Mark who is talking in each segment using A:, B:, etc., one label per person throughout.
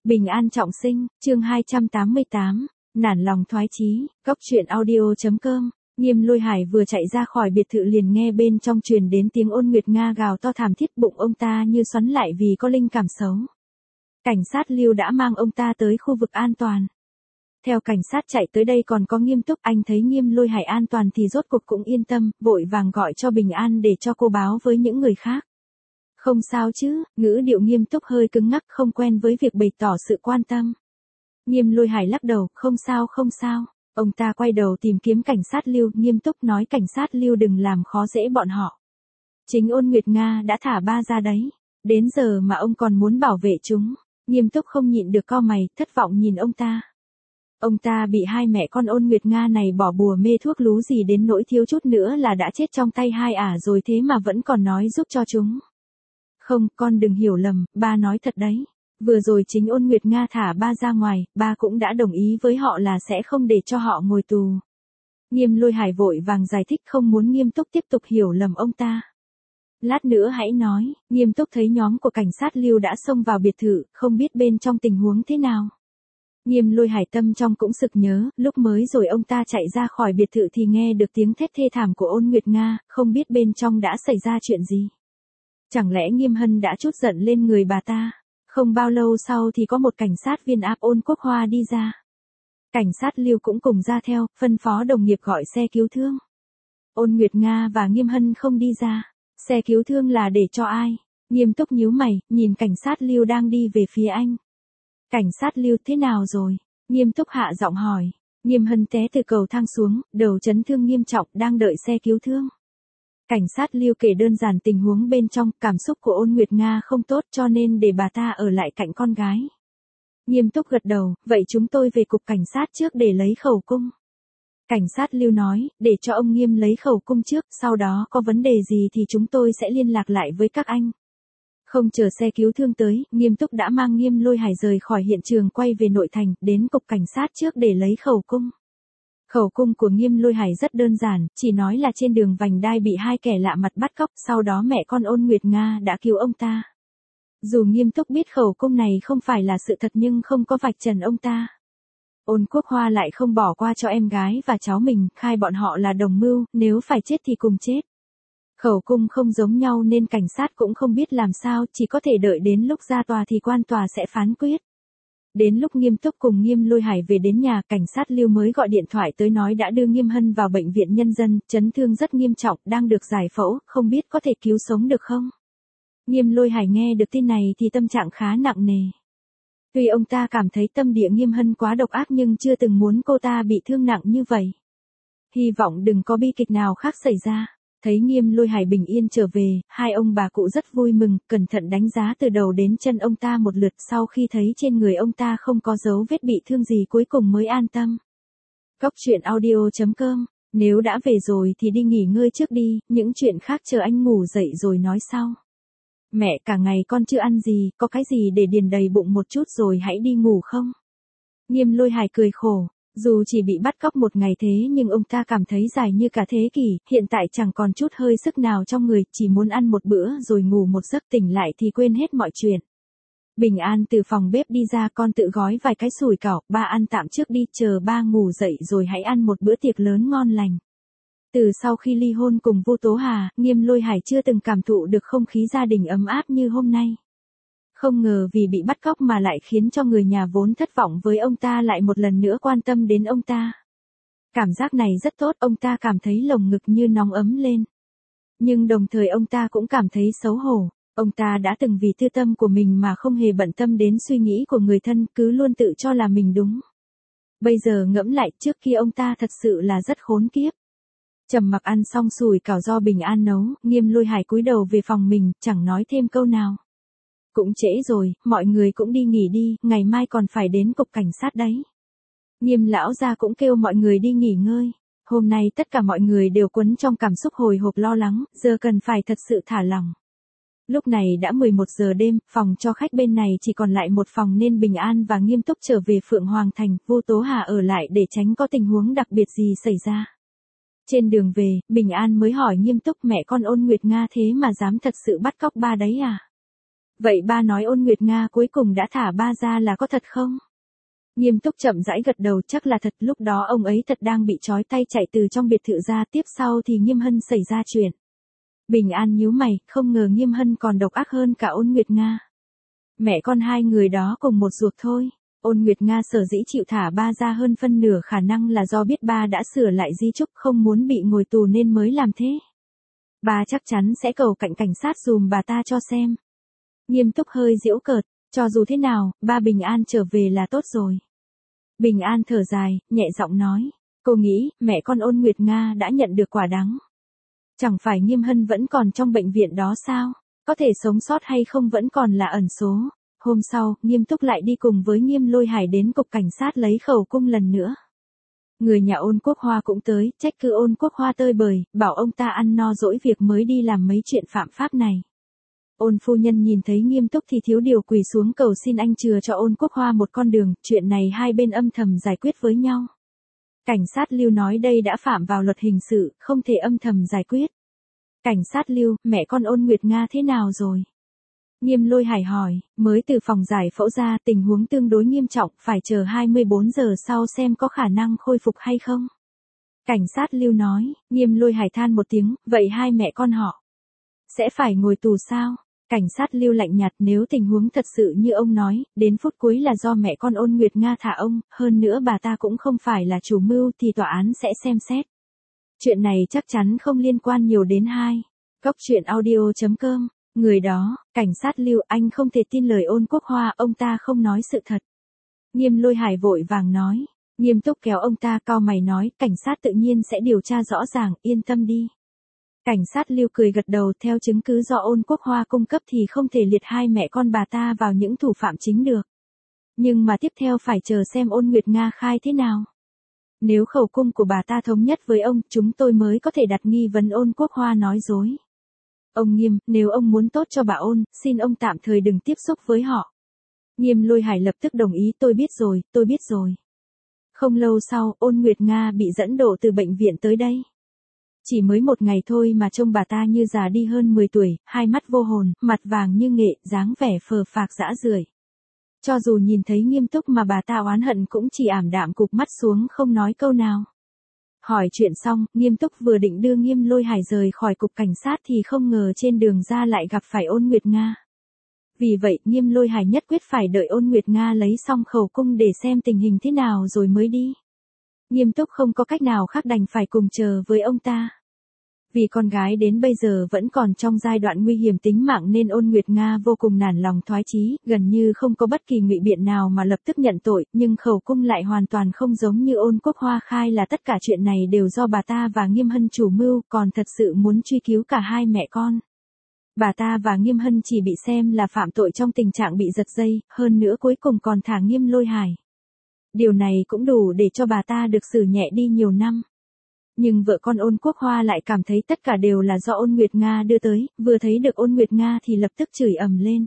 A: Bình an trọng sinh, chương 288, nản lòng thoái chí, góc truyện audio.com. Nghiêm Lôi Hải vừa chạy ra khỏi biệt thự liền nghe bên trong truyền đến tiếng Ôn Nguyệt Nga gào to thảm thiết, bụng ông ta như xoắn lại vì có linh cảm xấu. Cảnh sát Lưu đã mang ông ta tới khu vực an toàn. Theo cảnh sát chạy tới đây còn có Nghiêm Túc, anh thấy Nghiêm Lôi Hải an toàn thì rốt cuộc cũng yên tâm, vội vàng gọi cho Bình An để cho cô báo với những người khác. Không sao chứ, ngữ điệu Nghiêm Túc hơi cứng ngắc, không quen với việc bày tỏ sự quan tâm. Nghiêm Lôi Hải lắc đầu, không sao không sao. Ông ta quay đầu tìm kiếm cảnh sát Lưu, Nghiêm Túc nói cảnh sát Lưu đừng làm khó dễ bọn họ. Chính Ôn Nguyệt Nga đã thả ba ra đấy. Đến giờ mà ông còn muốn bảo vệ chúng. Nghiêm Túc không nhịn được cau mày, thất vọng nhìn ông ta. Ông ta bị hai mẹ con Ôn Nguyệt Nga này bỏ bùa mê thuốc lú gì đến nỗi thiếu chút nữa là đã chết trong tay hai ả rồi thế mà vẫn còn nói giúp cho chúng. Không, con đừng hiểu lầm, ba nói thật đấy. Vừa rồi chính Ôn Nguyệt Nga thả ba ra ngoài, ba cũng đã đồng ý với họ là sẽ không để cho họ ngồi tù. Nghiêm Lôi Hải vội vàng giải thích không muốn Nghiêm Túc tiếp tục hiểu lầm ông ta. Lát nữa hãy nói, Nghiêm Túc thấy nhóm của cảnh sát Lưu đã xông vào biệt thự, không biết bên trong tình huống thế nào. Nghiêm Lôi Hải tâm trong cũng sực nhớ, lúc mới rồi ông ta chạy ra khỏi biệt thự thì nghe được tiếng thét thê thảm của Ôn Nguyệt Nga, không biết bên trong đã xảy ra chuyện gì. Chẳng lẽ Nghiêm Hân đã trút giận lên người bà ta? Không bao lâu sau thì có một cảnh sát viên áp Ôn Quốc Hoa đi ra. Cảnh sát Lưu cũng cùng ra theo, phân phó đồng nghiệp gọi xe cứu thương. Ôn Nguyệt Nga và Nghiêm Hân không đi ra. Xe cứu thương là để cho ai? Nghiêm Túc nhíu mày, nhìn cảnh sát Lưu đang đi về phía anh. Cảnh sát Lưu thế nào rồi? Nghiêm Túc hạ giọng hỏi. Nghiêm Hân té từ cầu thang xuống, đầu chấn thương nghiêm trọng, đang đợi xe cứu thương. Cảnh sát Lưu kể đơn giản tình huống bên trong, cảm xúc của Ôn Nguyệt Nga không tốt cho nên để bà ta ở lại cạnh con gái. Nghiêm Túc gật đầu, vậy chúng tôi về cục cảnh sát trước để lấy khẩu cung. Cảnh sát Lưu nói, để cho ông Nghiêm lấy khẩu cung trước, sau đó có vấn đề gì thì chúng tôi sẽ liên lạc lại với các anh. Không chờ xe cứu thương tới, Nghiêm Túc đã mang Nghiêm Lôi Hải rời khỏi hiện trường quay về nội thành, đến cục cảnh sát trước để lấy khẩu cung. Khẩu cung của Nghiêm Lôi Hải rất đơn giản, chỉ nói là trên đường vành đai bị hai kẻ lạ mặt bắt cóc, sau đó mẹ con Ôn Nguyệt Nga đã cứu ông ta. Dù Nghiêm Túc biết khẩu cung này không phải là sự thật nhưng không có vạch trần ông ta. Ôn Quốc Hoa lại không bỏ qua cho em gái và cháu mình, khai bọn họ là đồng mưu, nếu phải chết thì cùng chết. Khẩu cung không giống nhau nên cảnh sát cũng không biết làm sao, chỉ có thể đợi đến lúc ra tòa thì quan tòa sẽ phán quyết. Đến lúc Nghiêm Túc cùng Nghiêm Lôi Hải về đến nhà, cảnh sát Lưu mới gọi điện thoại tới nói đã đưa Nghiêm Hân vào bệnh viện nhân dân, chấn thương rất nghiêm trọng, đang được giải phẫu, không biết có thể cứu sống được không. Nghiêm Lôi Hải nghe được tin này thì tâm trạng khá nặng nề. Tuy ông ta cảm thấy tâm địa Nghiêm Hân quá độc ác nhưng chưa từng muốn cô ta bị thương nặng như vậy. Hy vọng đừng có bi kịch nào khác xảy ra. Thấy Nghiêm Lôi Hải bình yên trở về, hai ông bà cụ rất vui mừng, cẩn thận đánh giá từ đầu đến chân ông ta một lượt, sau khi thấy trên người ông ta không có dấu vết bị thương gì cuối cùng mới an tâm. Góc truyện audio.com, nếu đã về rồi thì đi nghỉ ngơi trước đi, những chuyện khác chờ anh ngủ dậy rồi nói sau. Mẹ, cả ngày con chưa ăn gì, có cái gì để điền đầy bụng một chút rồi hãy đi ngủ không? Nghiêm Lôi Hải cười khổ. Dù chỉ bị bắt cóc một ngày thế nhưng ông ta cảm thấy dài như cả thế kỷ, hiện tại chẳng còn chút hơi sức nào trong người, chỉ muốn ăn một bữa rồi ngủ một giấc, tỉnh lại thì quên hết mọi chuyện. Bình An từ phòng bếp đi ra, con tự gói vài cái sủi cảo, ba ăn tạm trước đi, chờ ba ngủ dậy rồi hãy ăn một bữa tiệc lớn ngon lành. Từ sau khi ly hôn cùng Vu Tố Hà, Nghiêm Lôi Hải chưa từng cảm thụ được không khí gia đình ấm áp như hôm nay. Không ngờ vì bị bắt cóc mà lại khiến cho người nhà vốn thất vọng với ông ta lại một lần nữa quan tâm đến ông ta. Cảm giác này rất tốt, ông ta cảm thấy lồng ngực như nóng ấm lên. Nhưng đồng thời ông ta cũng cảm thấy xấu hổ. Ông ta đã từng vì tư tâm của mình mà không hề bận tâm đến suy nghĩ của người thân, cứ luôn tự cho là mình đúng. Bây giờ ngẫm lại, trước kia ông ta thật sự là rất khốn kiếp. Trầm mặc ăn xong sủi cảo do Bình An nấu, Nghiêm Lôi Hải cúi đầu về phòng mình, chẳng nói thêm câu nào. Cũng trễ rồi, mọi người cũng đi nghỉ đi, ngày mai còn phải đến cục cảnh sát đấy. Nghiêm lão gia cũng kêu mọi người đi nghỉ ngơi. Hôm nay tất cả mọi người đều quấn trong cảm xúc hồi hộp lo lắng, giờ cần phải thật sự thả lỏng. Lúc này đã 11 giờ đêm, phòng cho khách bên này chỉ còn lại một phòng nên Bình An và Nghiêm Túc trở về Phượng Hoàng Thành, Vu Tố Hà ở lại để tránh có tình huống đặc biệt gì xảy ra. Trên đường về, Bình An mới hỏi Nghiêm Túc, mẹ con Ôn Nguyệt Nga thế mà dám thật sự bắt cóc ba đấy à? Vậy ba nói Ôn Nguyệt Nga cuối cùng đã thả ba ra là có thật không? Nghiêm Túc chậm rãi gật đầu, chắc là thật, lúc đó ông ấy thật đang bị trói tay chạy từ trong biệt thự ra, tiếp sau thì Nghiêm Hân xảy ra chuyện. Bình An nhíu mày, không ngờ Nghiêm Hân còn độc ác hơn cả Ôn Nguyệt Nga. Mẹ con hai người đó cùng một ruột thôi. Ôn Nguyệt Nga sở dĩ chịu thả ba ra hơn phân nửa khả năng là do biết ba đã sửa lại di chúc, không muốn bị ngồi tù nên mới làm thế. Ba chắc chắn sẽ cầu cạnh cảnh sát dùm bà ta cho xem. Nghiêm Túc hơi giễu cợt, cho dù thế nào, ba bình an trở về là tốt rồi. Bình An thở dài, nhẹ giọng nói, cô nghĩ mẹ con Ôn Nguyệt Nga đã nhận được quả đắng. Chẳng phải Nghiêm Hân vẫn còn trong bệnh viện đó sao? Có thể sống sót hay không vẫn còn là ẩn số. Hôm sau, Nghiêm Túc lại đi cùng với Nghiêm Lôi Hải đến cục cảnh sát lấy khẩu cung lần nữa. Người nhà Ôn Quốc Hoa cũng tới, trách cứ Ôn Quốc Hoa tơi bời, bảo ông ta ăn no dỗi việc mới đi làm mấy chuyện phạm pháp này. Ôn phu nhân nhìn thấy Nghiêm Túc thì thiếu điều quỳ xuống cầu xin anh chừa cho Ôn Quốc Hoa một con đường, chuyện này hai bên âm thầm giải quyết với nhau. Cảnh sát Lưu nói đây đã phạm vào luật hình sự, không thể âm thầm giải quyết. Cảnh sát Lưu, mẹ con Ôn Nguyệt Nga thế nào rồi? Nghiêm Lôi Hải hỏi, mới từ phòng giải phẫu ra, tình huống tương đối nghiêm trọng, phải chờ 24 giờ sau xem có khả năng khôi phục hay không. Cảnh sát Lưu nói, Nghiêm Lôi Hải than một tiếng, vậy hai mẹ con họ sẽ phải ngồi tù sao? Cảnh sát Lưu lạnh nhạt, nếu tình huống thật sự như ông nói, đến phút cuối là do mẹ con Ôn Nguyệt Nga thả ông, hơn nữa bà ta cũng không phải là chủ mưu thì tòa án sẽ xem xét. Chuyện này chắc chắn không liên quan nhiều đến hai. Cốc truyện audio.com. Người đó, cảnh sát Lưu, anh không thể tin lời Ôn Quốc Hoa, ông ta không nói sự thật. Nghiêm Lôi Hải vội vàng nói. Nghiêm Túc kéo ông ta cau mày nói, cảnh sát tự nhiên sẽ điều tra rõ ràng, yên tâm đi. Cảnh sát Lưu cười gật đầu, theo chứng cứ do Ôn Quốc Hoa cung cấp thì không thể liệt hai mẹ con bà ta vào những thủ phạm chính được. Nhưng mà tiếp theo phải chờ xem Ôn Nguyệt Nga khai thế nào. Nếu khẩu cung của bà ta thống nhất với ông, chúng tôi mới có thể đặt nghi vấn Ôn Quốc Hoa nói dối. Ông Nghiêm, nếu ông muốn tốt cho bà Ôn, xin ông tạm thời đừng tiếp xúc với họ. Nghiêm Lôi Hải lập tức đồng ý, tôi biết rồi. Không lâu sau, Ôn Nguyệt Nga bị dẫn độ từ bệnh viện tới đây. Chỉ mới một ngày thôi mà trông bà ta như già đi hơn 10 tuổi, hai mắt vô hồn, mặt vàng như nghệ, dáng vẻ phờ phạc rã rưởi. Cho dù nhìn thấy Nghiêm Túc mà bà ta oán hận cũng chỉ ảm đạm cụp mắt xuống không nói câu nào. Hỏi chuyện xong, Nghiêm Túc vừa định đưa Nghiêm Lôi Hải rời khỏi cục cảnh sát thì không ngờ trên đường ra lại gặp phải Ôn Nguyệt Nga. Vì vậy, Nghiêm Lôi Hải nhất quyết phải đợi Ôn Nguyệt Nga lấy xong khẩu cung để xem tình hình thế nào rồi mới đi. Nghiêm Túc không có cách nào khác đành phải cùng chờ với ông ta. Vì con gái đến bây giờ vẫn còn trong giai đoạn nguy hiểm tính mạng nên Ôn Nguyệt Nga vô cùng nản lòng thoái chí, gần như không có bất kỳ ngụy biện nào mà lập tức nhận tội, nhưng khẩu cung lại hoàn toàn không giống như Ôn Quốc Hoa khai là tất cả chuyện này đều do bà ta và Nghiêm Hân chủ mưu, còn thật sự muốn truy cứu cả hai mẹ con. Bà ta và Nghiêm Hân chỉ bị xem là phạm tội trong tình trạng bị giật dây, hơn nữa cuối cùng còn thả Nghiêm Lôi Hải. Điều này cũng đủ để cho bà ta được xử nhẹ đi nhiều năm. Nhưng vợ con Ôn Quốc Hoa lại cảm thấy tất cả đều là do Ôn Nguyệt Nga đưa tới, vừa thấy được Ôn Nguyệt Nga thì lập tức chửi ầm lên.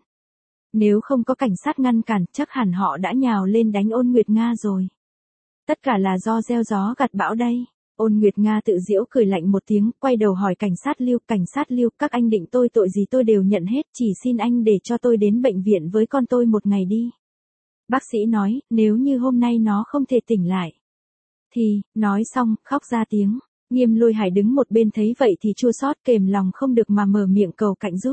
A: Nếu không có cảnh sát ngăn cản, chắc hẳn họ đã nhào lên đánh Ôn Nguyệt Nga rồi. Tất cả là do gieo gió gặt bão đây. Ôn Nguyệt Nga tự giễu cười lạnh một tiếng, quay đầu hỏi cảnh sát Lưu, các anh định tôi tội gì tôi đều nhận hết, chỉ xin anh để cho tôi đến bệnh viện với con tôi một ngày đi. Bác sĩ nói, nếu như hôm nay nó không thể tỉnh lại. Thì, nói xong, khóc ra tiếng. Nghiêm Lôi Hải đứng một bên thấy vậy thì chua xót kềm lòng không được mà mở miệng cầu cạnh giúp.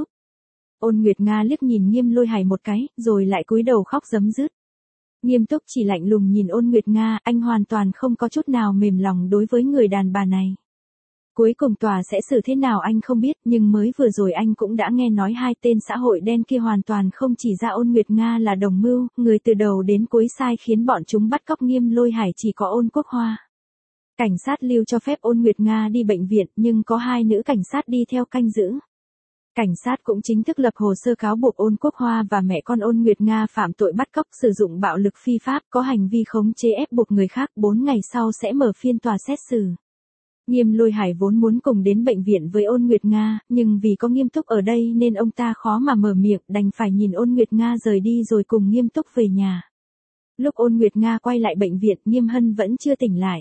A: Ôn Nguyệt Nga liếc nhìn Nghiêm Lôi Hải một cái, rồi lại cúi đầu khóc rấm rứt. Nghiêm Túc chỉ lạnh lùng nhìn Ôn Nguyệt Nga, anh hoàn toàn không có chút nào mềm lòng đối với người đàn bà này. Cuối cùng tòa sẽ xử thế nào anh không biết, nhưng mới vừa rồi anh cũng đã nghe nói hai tên xã hội đen kia hoàn toàn không chỉ ra Ôn Nguyệt Nga là đồng mưu, người từ đầu đến cuối sai khiến bọn chúng bắt cóc Nghiêm Lôi Hải chỉ có Ôn Quốc Hoa. Cảnh sát Lưu cho phép Ôn Nguyệt Nga đi bệnh viện, nhưng có hai nữ cảnh sát đi theo canh giữ. Cảnh sát cũng chính thức lập hồ sơ cáo buộc Ôn Quốc Hoa và mẹ con Ôn Nguyệt Nga phạm tội bắt cóc, sử dụng bạo lực phi pháp, có hành vi khống chế ép buộc người khác, 4 ngày sau sẽ mở phiên tòa xét xử. Nghiêm Lôi Hải vốn muốn cùng đến bệnh viện với Ôn Nguyệt Nga, nhưng vì có Nghiêm Túc ở đây nên ông ta khó mà mở miệng, đành phải nhìn Ôn Nguyệt Nga rời đi rồi cùng Nghiêm Túc về nhà. Lúc Ôn Nguyệt Nga quay lại bệnh viện, Nghiêm Hân vẫn chưa tỉnh lại.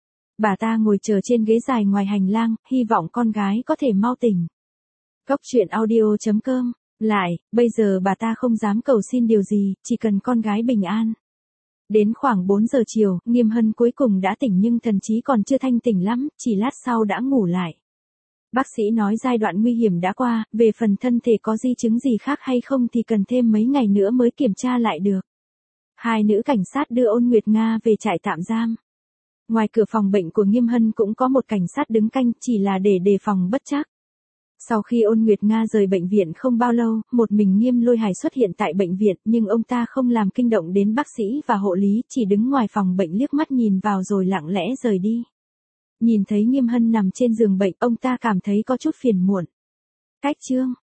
A: Bà ta ngồi chờ trên ghế dài ngoài hành lang, hy vọng con gái có thể mau tỉnh. Cốc truyện audio.com Bây giờ bà ta không dám cầu xin điều gì, chỉ cần con gái bình an. Đến khoảng 4 giờ chiều, Nghiêm Hân cuối cùng đã tỉnh nhưng thần trí còn chưa thanh tỉnh lắm, chỉ lát sau đã ngủ lại. Bác sĩ nói giai đoạn nguy hiểm đã qua, về phần thân thể có di chứng gì khác hay không thì cần thêm mấy ngày nữa mới kiểm tra lại được. Hai nữ cảnh sát đưa Ôn Nguyệt Nga về trại tạm giam. Ngoài cửa phòng bệnh của Nghiêm Hân cũng có một cảnh sát đứng canh, chỉ là để đề phòng bất trắc. Sau khi Ôn Nguyệt Nga rời bệnh viện không bao lâu, một mình Nghiêm Lôi Hải xuất hiện tại bệnh viện, nhưng ông ta không làm kinh động đến bác sĩ và hộ lý, chỉ đứng ngoài phòng bệnh liếc mắt nhìn vào rồi lặng lẽ rời đi. Nhìn thấy Nghiêm Hân nằm trên giường bệnh, ông ta cảm thấy có chút phiền muộn. Cách chương